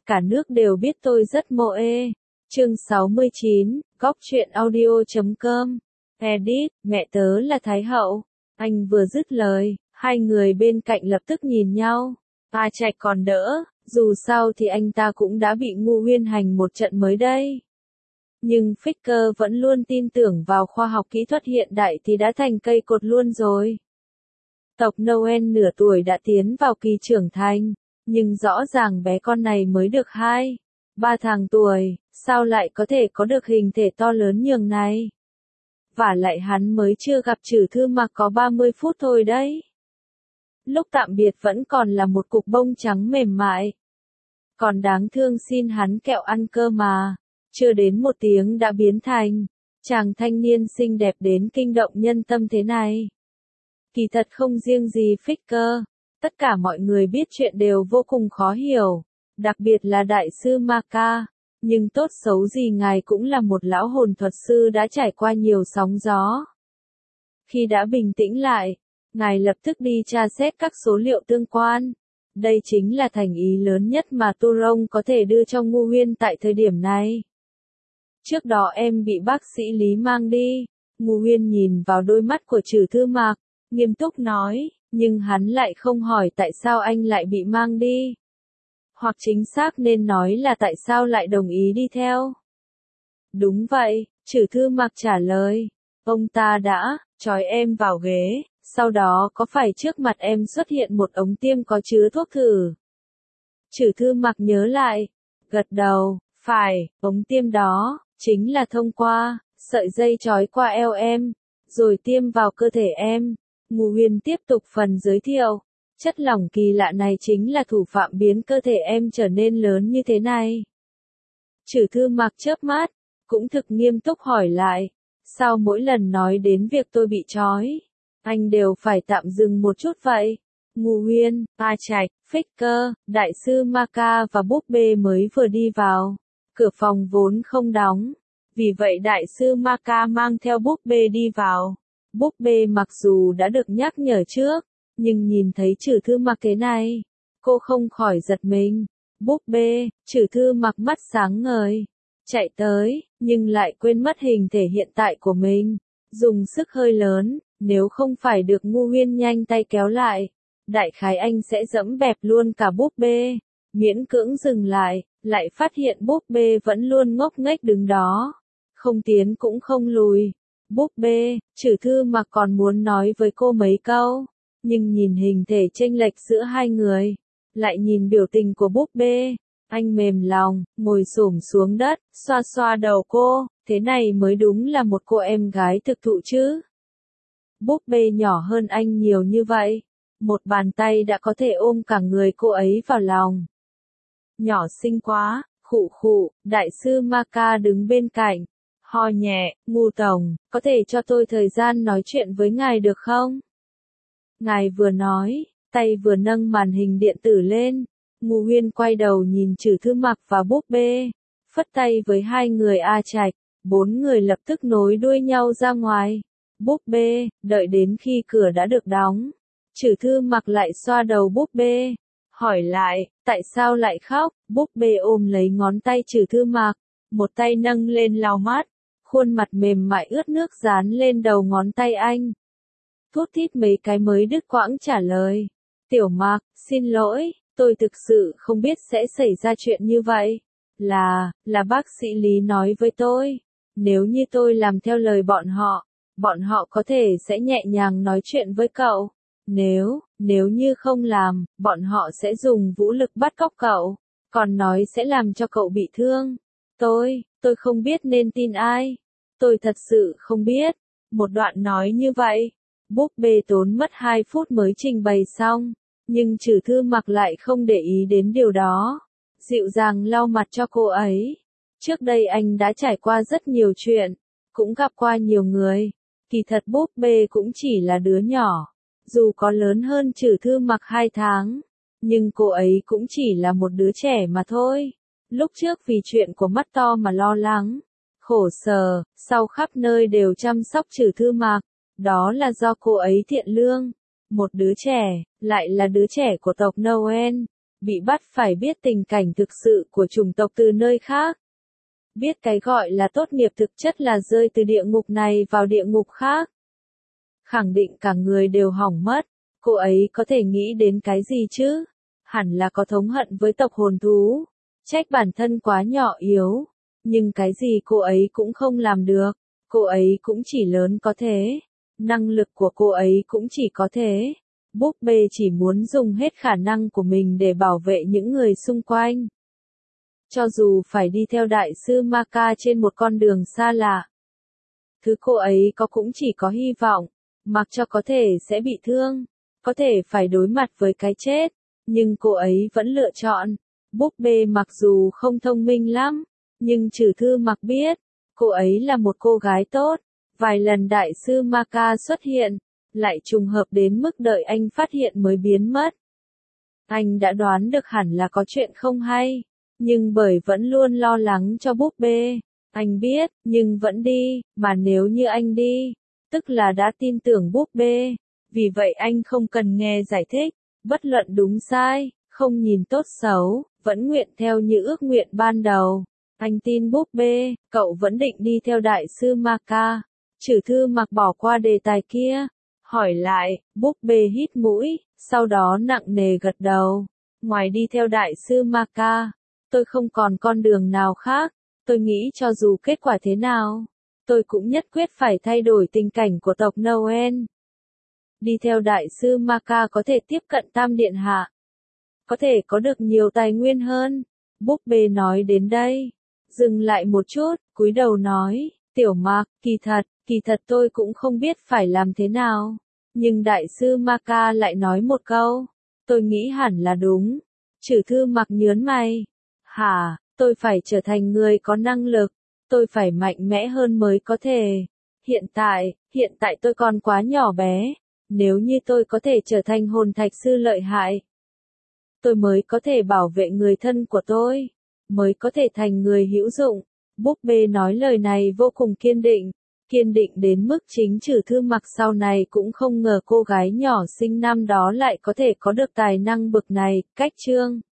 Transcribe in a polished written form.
cả nước đều biết tôi rất moe. Chương 69, Góc truyện audio.com. Edit, mẹ tớ là Thái Hậu. Anh vừa dứt lời, hai người bên cạnh lập tức nhìn nhau. A Trạch còn đỡ, dù sao thì anh ta cũng đã bị Ngô Huyên hành một trận mới đây. Nhưng Faker vẫn luôn tin tưởng vào khoa học kỹ thuật hiện đại thì đã thành cây cột luôn rồi. Tộc Noel nửa tuổi đã tiến vào kỳ trưởng thành, nhưng rõ ràng bé con này mới được 2-3 tháng tuổi, sao lại có thể có được hình thể to lớn nhường này? Vả lại hắn mới chưa gặp Trử Thư Mặc có 30 phút thôi đấy. Lúc tạm biệt vẫn còn là một cục bông trắng mềm mại. Còn đáng thương xin hắn kẹo ăn cơ mà, chưa đến 1 tiếng đã biến thành chàng thanh niên xinh đẹp đến kinh động nhân tâm thế này. Kỳ thật không riêng gì Faker, tất cả mọi người biết chuyện đều vô cùng khó hiểu, đặc biệt là đại sư Maka, nhưng tốt xấu gì ngài cũng là một lão hồn thuật sư đã trải qua nhiều sóng gió. Khi đã bình tĩnh lại, ngài lập tức đi tra xét các số liệu tương quan. Đây chính là thành ý lớn nhất mà Tu Rông có thể đưa cho Ngô Huyên tại thời điểm này. Trước đó em bị bác sĩ Lý mang đi. Ngô Huyên nhìn vào đôi mắt của Trử Thư Mặc, nghiêm túc nói, nhưng hắn lại không hỏi tại sao anh lại bị mang đi. Hoặc chính xác nên nói là tại sao lại đồng ý đi theo. Đúng vậy, Trử Thư Mặc trả lời. Ông ta đã trói em vào ghế, sau đó có phải trước mặt em xuất hiện một ống tiêm có chứa thuốc thử? Trử Thư Mặc nhớ lại, gật đầu, phải, ống tiêm đó chính là thông qua sợi dây trói qua eo em, rồi tiêm vào cơ thể em. Ngô Huyên tiếp tục phần giới thiệu, chất lỏng kỳ lạ này chính là thủ phạm biến cơ thể em trở nên lớn như thế này. Trử Thư Mặc chớp mắt, cũng thực nghiêm túc hỏi lại, sao mỗi lần nói đến việc tôi bị trói, anh đều phải tạm dừng một chút vậy? Ngô Huyên, A Trạch, Faker, đại sư Maka và búp bê mới vừa đi vào. Cửa phòng vốn không đóng, vì vậy đại sư Maka mang theo búp bê đi vào. Búp bê mặc dù đã được nhắc nhở trước, nhưng nhìn thấy Trử Thư Mặc thế này, cô không khỏi giật mình. Búp bê, Trử Thư Mặc mắt sáng ngời, chạy tới, nhưng lại quên mất hình thể hiện tại của mình, dùng sức hơi lớn, nếu không phải được Ngô Huyên nhanh tay kéo lại, đại khái anh sẽ dẫm bẹp luôn cả búp bê. Miễn cưỡng dừng lại phát hiện búp bê vẫn luôn ngốc nghếch đứng đó, không tiến cũng không lùi. Búp bê, Trử Thư Mặc còn muốn nói với cô mấy câu, nhưng nhìn hình thể chênh lệch giữa hai người, lại nhìn biểu tình của búp bê, anh mềm lòng, ngồi xổm xuống đất, xoa xoa đầu cô, thế này mới đúng là một cô em gái thực thụ chứ. Búp bê nhỏ hơn anh nhiều như vậy, một bàn tay đã có thể ôm cả người cô ấy vào lòng. Nhỏ xinh quá, khụ khụ, đại sư Maka đứng bên cạnh, ho nhẹ, Ngô Tổng, có thể cho tôi thời gian nói chuyện với ngài được không? Ngài vừa nói, tay vừa nâng màn hình điện tử lên. Ngô Huyên quay đầu nhìn Trử Thư Mặc và búp bê, phất tay với hai người A Trạch, 4 người lập tức nối đuôi nhau ra ngoài. Búp bê, đợi đến khi cửa đã được đóng, Trử Thư Mặc lại xoa đầu búp bê, hỏi lại, tại sao lại khóc? Búp bê ôm lấy ngón tay Trử Thư Mặc, một tay nâng lên lau mắt, khuôn mặt mềm mại ướt nước dán lên đầu ngón tay anh. Thút thít mấy cái mới đứt quãng trả lời, Tiểu Mặc, xin lỗi, tôi thực sự không biết sẽ xảy ra chuyện như vậy. Là bác sĩ Lý nói với tôi, nếu như tôi làm theo lời bọn họ có thể sẽ nhẹ nhàng nói chuyện với cậu. Nếu như không làm, bọn họ sẽ dùng vũ lực bắt cóc cậu, còn nói sẽ làm cho cậu bị thương. Tôi không biết nên tin ai. Tôi thật sự không biết. Một đoạn nói như vậy, búp bê tốn mất 2 phút mới trình bày xong, nhưng Trử Thư Mặc lại không để ý đến điều đó. Dịu dàng lau mặt cho cô ấy. Trước đây anh đã trải qua rất nhiều chuyện, cũng gặp qua nhiều người. Kỳ thật búp bê cũng chỉ là đứa nhỏ. Dù có lớn hơn Trử Thư Mặc 2 tháng, nhưng cô ấy cũng chỉ là một đứa trẻ mà thôi. Lúc trước vì chuyện của mắt to mà lo lắng, khổ sở, sau khắp nơi đều chăm sóc Trử Thư Mặc, đó là do cô ấy thiện lương. Một đứa trẻ, lại là đứa trẻ của tộc Noel, bị bắt phải biết tình cảnh thực sự của chủng tộc từ nơi khác. Biết cái gọi là tốt nghiệp thực chất là rơi từ địa ngục này vào địa ngục khác. Khẳng định cả người đều hỏng mất, cô ấy có thể nghĩ đến cái gì chứ? Hẳn là có thống hận với tộc hồn thú, trách bản thân quá nhỏ yếu, nhưng cái gì cô ấy cũng không làm được, cô ấy cũng chỉ lớn có thế, năng lực của cô ấy cũng chỉ có thế. Búp bê chỉ muốn dùng hết khả năng của mình để bảo vệ những người xung quanh. Cho dù phải đi theo đại sư Maka trên một con đường xa lạ, thứ cô ấy có cũng chỉ có hy vọng, mặc cho có thể sẽ bị thương, có thể phải đối mặt với cái chết, nhưng cô ấy vẫn lựa chọn. Búp bê mặc dù không thông minh lắm, nhưng Trừ Thư Mặc biết, cô ấy là một cô gái tốt. Vài lần đại sư Maka xuất hiện, lại trùng hợp đến mức đợi anh phát hiện mới biến mất. Anh đã đoán được hẳn là có chuyện không hay, nhưng bởi vẫn luôn lo lắng cho búp bê, anh biết, nhưng vẫn đi, mà nếu như anh đi, tức là đã tin tưởng búp bê, vì vậy anh không cần nghe giải thích, bất luận đúng sai, không nhìn tốt xấu, vẫn nguyện theo như ước nguyện ban đầu. Anh tin búp bê, cậu vẫn định đi theo đại sư Maka. Trừ Thư Mặc bỏ qua đề tài kia, hỏi lại, búp bê hít mũi, sau đó nặng nề gật đầu. Ngoài đi theo đại sư Maka, tôi không còn con đường nào khác, tôi nghĩ cho dù kết quả thế nào, tôi cũng nhất quyết phải thay đổi tình cảnh của tộc Noel. Đi theo đại sư Maka có thể tiếp cận Tam Điện Hạ, có thể có được nhiều tài nguyên hơn. Búp bê nói đến đây, dừng lại một chút, cúi đầu nói, Tiểu Mặc, kỳ thật tôi cũng không biết phải làm thế nào. Nhưng đại sư Maka lại nói một câu, tôi nghĩ hẳn là đúng. Trừ Thư Mặc nhớn mày, hả, tôi phải trở thành người có năng lực, tôi phải mạnh mẽ hơn mới có thể. Hiện tại tôi còn quá nhỏ bé, nếu như tôi có thể trở thành hồn thạch sư lợi hại, tôi mới có thể bảo vệ người thân của tôi, mới có thể thành người hữu dụng. Búp bê nói lời này vô cùng kiên định đến mức chính Trừ Thư Mặc sau này cũng không ngờ cô gái nhỏ xinh năm đó lại có thể có được tài năng bực này. Cách chương